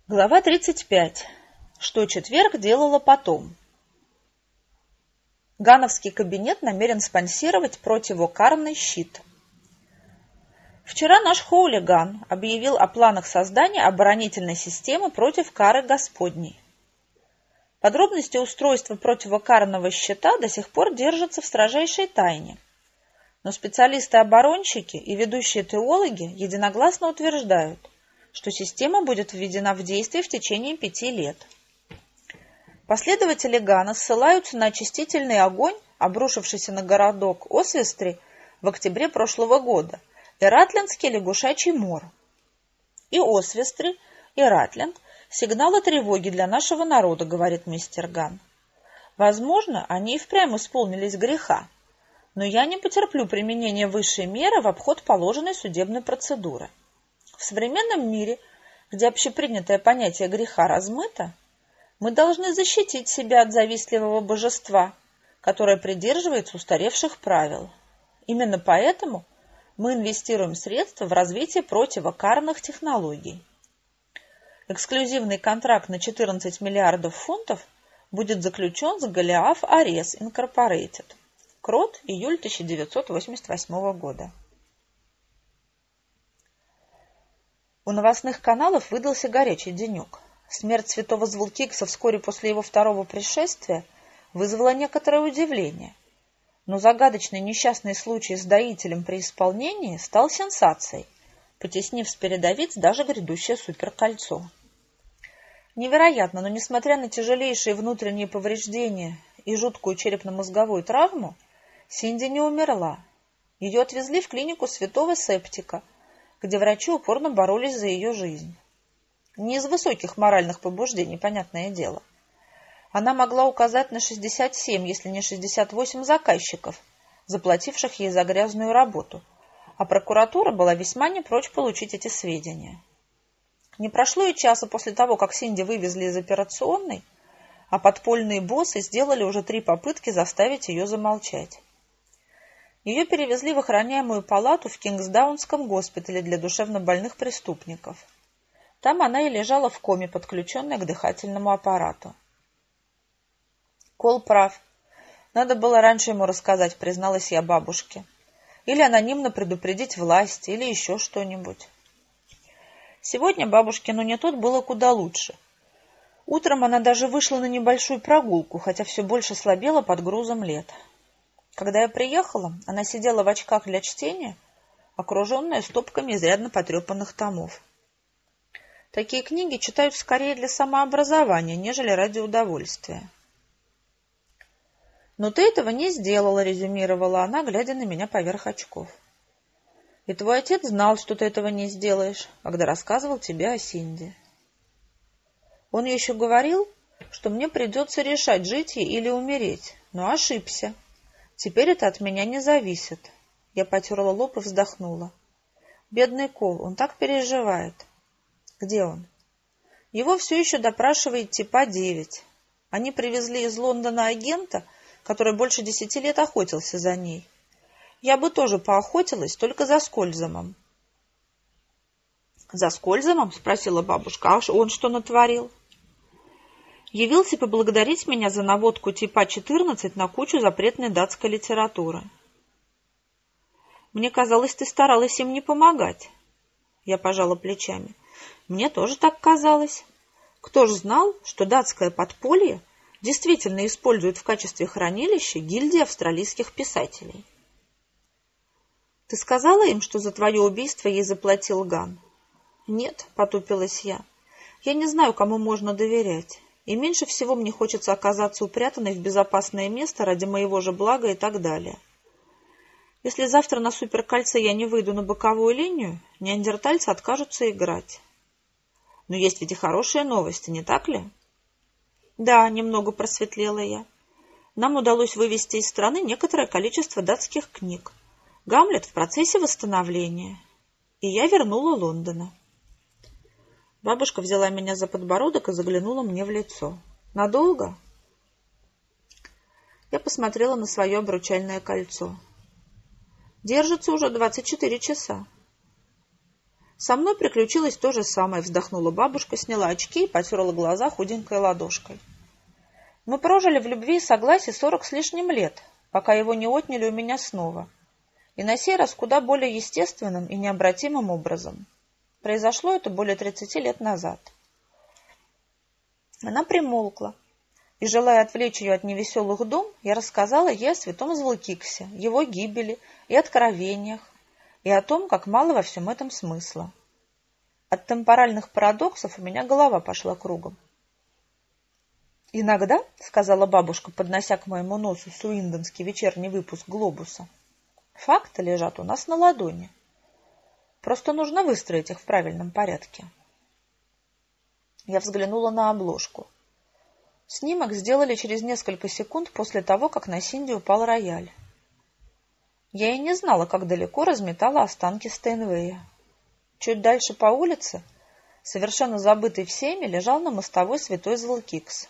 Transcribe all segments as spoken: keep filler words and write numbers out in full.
Глава тридцать пять. Что четверг делала потом? Гановский кабинет намерен спонсировать противокарный щит. Вчера наш хулиган объявил о планах создания оборонительной системы против кары Господней. Подробности устройства противокарного щита до сих пор держатся в строжайшей тайне. Но специалисты-оборонщики и ведущие теологи единогласно утверждают, что система будет введена в действие в течение пяти лет. Последователи Гана ссылаются на очистительный огонь, обрушившийся на городок Освестри в октябре прошлого года, и Ратлендский лягушачий мор. И Освестри, и Ратленд – сигналы тревоги для нашего народа, говорит мистер Ган. Возможно, они и впрямь исполнились греха, но я не потерплю применения высшей меры в обход положенной судебной процедуры. В современном мире, где общепринятое понятие греха размыто, мы должны защитить себя от завистливого божества, которое придерживается устаревших правил. Именно поэтому мы инвестируем средства в развитие противокарных технологий. Эксклюзивный контракт на четырнадцать миллиардов фунтов будет заключен с Голиаф Арес Инкорпорейтед. Крот, июль тысяча девятьсот восемьдесят восьмого года. У новостных каналов выдался горячий денек. Смерть святого Звулкикса вскоре после его второго пришествия вызвала некоторое удивление. Но загадочный несчастный случай с доителем при исполнении стал сенсацией, потеснив с передовиц даже грядущее суперкольцо. Невероятно, но несмотря на тяжелейшие внутренние повреждения и жуткую черепно-мозговую травму, Синди не умерла. Ее отвезли в клинику святого Септика, где врачи упорно боролись за ее жизнь. Не из высоких моральных побуждений, понятное дело. Она могла указать на шестьдесят семь, если не шестьдесят восемь заказчиков, заплативших ей за грязную работу, а прокуратура была весьма не прочь получить эти сведения. Не прошло и часа после того, как Синди вывезли из операционной, а подпольные боссы сделали уже три попытки заставить ее замолчать. Ее перевезли в охраняемую палату в Кингсдаунском госпитале для душевнобольных преступников. Там она и лежала в коме, подключенная к дыхательному аппарату. Кол прав. Надо было раньше ему рассказать, призналась я бабушке. Или анонимно предупредить власти, или еще что-нибудь. Сегодня бабушкину не тот было куда лучше. Утром она даже вышла на небольшую прогулку, хотя все больше слабела под грузом лет. Когда я приехала, она сидела в очках для чтения, окруженная стопками изрядно потрепанных томов. Такие книги читают скорее для самообразования, нежели ради удовольствия. «Но ты этого не сделала», — резюмировала она, глядя на меня поверх очков. «И твой отец знал, что ты этого не сделаешь, когда рассказывал тебе о Синди. Он еще говорил, что мне придется решать, жить ей или умереть, но ошибся. Теперь это от меня не зависит». Я потерла лоб и вздохнула. «Бедный Кол, он так переживает». «Где он?» «Его все еще допрашивает типа девять. Они привезли из Лондона агента, который больше десяти лет охотился за ней. Я бы тоже поохотилась, только за Скользомом». «За Скользомом?» — спросила бабушка. «А он что натворил?» «Явился поблагодарить меня за наводку типа четырнадцать на кучу запретной датской литературы». «Мне казалось, ты старалась им не помогать». Я пожала плечами. «Мне тоже так казалось. Кто ж знал, что датское подполье действительно использует в качестве хранилища гильдии австралийских писателей?» «Ты сказала им, что за твое убийство ей заплатил Ган?» «Нет», — потупилась я. «Я не знаю, кому можно доверять. И меньше всего мне хочется оказаться упрятанной в безопасное место ради моего же блага и так далее. Если завтра на суперкольце я не выйду на боковую линию, неандертальцы откажутся играть. Но есть ведь и хорошие новости, не так ли?» «Да», — немного просветлела я. «Нам удалось вывести из страны некоторое количество датских книг. Гамлет в процессе восстановления. И я вернула Лондона». Бабушка взяла меня за подбородок и заглянула мне в лицо. «Надолго?» Я посмотрела на свое обручальное кольцо. «Держится уже двадцать четыре часа». Со мной приключилось то же самое, вздохнула бабушка, сняла очки и потерла глаза худенькой ладошкой. Мы прожили в любви и согласии сорок с лишним лет, пока его не отняли у меня снова. И на сей раз куда более естественным и необратимым образом. Произошло это более тридцати лет назад. Она примолкла, и, желая отвлечь ее от невеселых дум, я рассказала ей о святом Зволкиксе, его гибели и откровениях, и о том, как мало во всем этом смысла. От темпоральных парадоксов у меня голова пошла кругом. «Иногда, — сказала бабушка, поднося к моему носу суиндонский вечерний выпуск «Глобуса», — факты лежат у нас на ладони. Просто нужно выстроить их в правильном порядке». Я взглянула на обложку. Снимок сделали через несколько секунд после того, как на Синди упал рояль. Я и не знала, как далеко разметала останки Стейнвея. Чуть дальше по улице, совершенно забытый всеми, лежал на мостовой святой Зволкикс.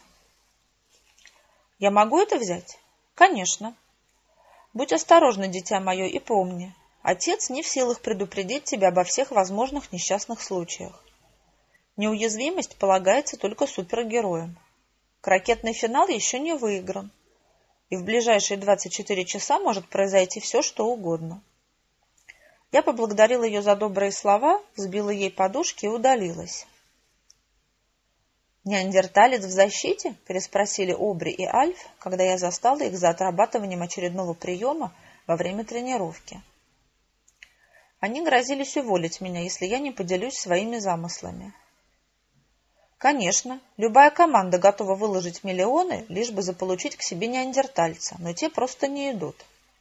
«Я могу это взять?» «Конечно. Будь осторожна, дитя мое, и помни, отец не в силах предупредить тебя обо всех возможных несчастных случаях. Неуязвимость полагается только супергероям. Крокетный финал еще не выигран, и в ближайшие двадцать четыре часа может произойти все, что угодно». Я поблагодарила ее за добрые слова, взбила ей подушки и удалилась. «Неандерталец в защите?» – переспросили Обри и Альф, когда я застала их за отрабатыванием очередного приема во время тренировки. Они грозились уволить меня, если я не поделюсь своими замыслами. Конечно, любая команда готова выложить миллионы, лишь бы заполучить к себе неандертальца, но те просто не идут.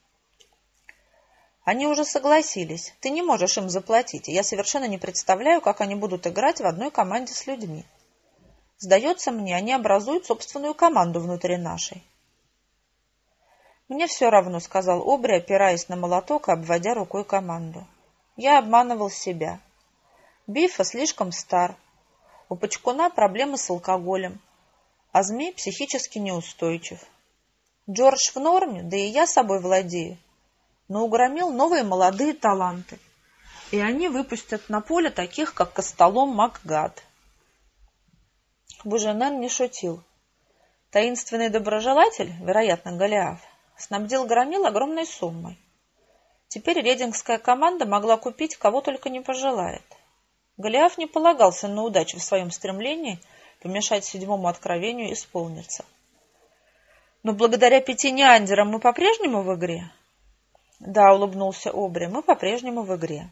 Они уже согласились. Ты не можешь им заплатить, и я совершенно не представляю, как они будут играть в одной команде с людьми. Сдается мне, они образуют собственную команду внутри нашей. «Мне все равно», — сказал Обри, опираясь на молоток и обводя рукой команду. Я обманывал себя. Бифа слишком стар. У Пачкуна проблемы с алкоголем, а Змей психически неустойчив. Джордж в норме, да и я собой владею, но угромил новые молодые таланты, и они выпустят на поле таких, как Костолом Макгад. Буженен не шутил. Таинственный доброжелатель, вероятно, Голиаф, снабдил Громил огромной суммой. Теперь редингская команда могла купить кого только не пожелает. Голиаф не полагался на удачу в своем стремлении помешать седьмому откровению исполниться. «Но благодаря пяти неандерам мы по-прежнему в игре?» «Да», — улыбнулся Обри, — «мы по-прежнему в игре».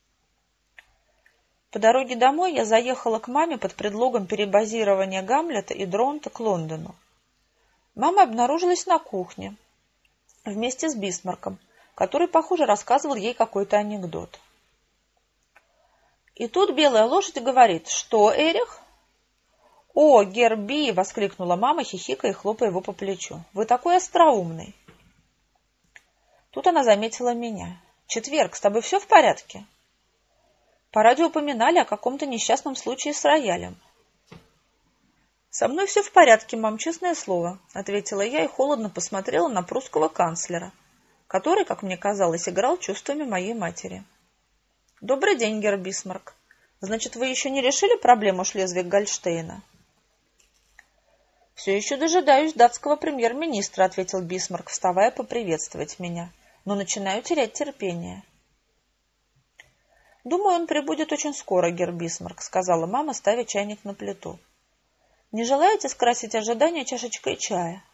По дороге домой я заехала к маме под предлогом перебазирования Гамлета и Дронта к Лондону. Мама обнаружилась на кухне вместе с Бисмарком, который, похоже, рассказывал ей какой-то анекдот. И тут белая лошадь говорит: «Что, Эрих?» «О, Герби!» — воскликнула мама, хихикая и хлопая его по плечу. «Вы такой остроумный!» Тут она заметила меня. «Четверг, с тобой все в порядке?» По радио упоминали о каком-то несчастном случае с роялем. «Со мной все в порядке, мам, честное слово», — ответила я и холодно посмотрела на прусского канцлера, который, как мне казалось, играл чувствами моей матери. «Добрый день, герр Бисмарк. Значит, вы еще не решили проблему Шлезвиг-Гольштейна?» «Все еще дожидаюсь датского премьер-министра», — ответил Бисмарк, вставая поприветствовать меня. «Но начинаю терять терпение». «Думаю, он прибудет очень скоро, герр Бисмарк», — сказала мама, ставя чайник на плиту. «Не желаете скрасить ожидания чашечкой чая?»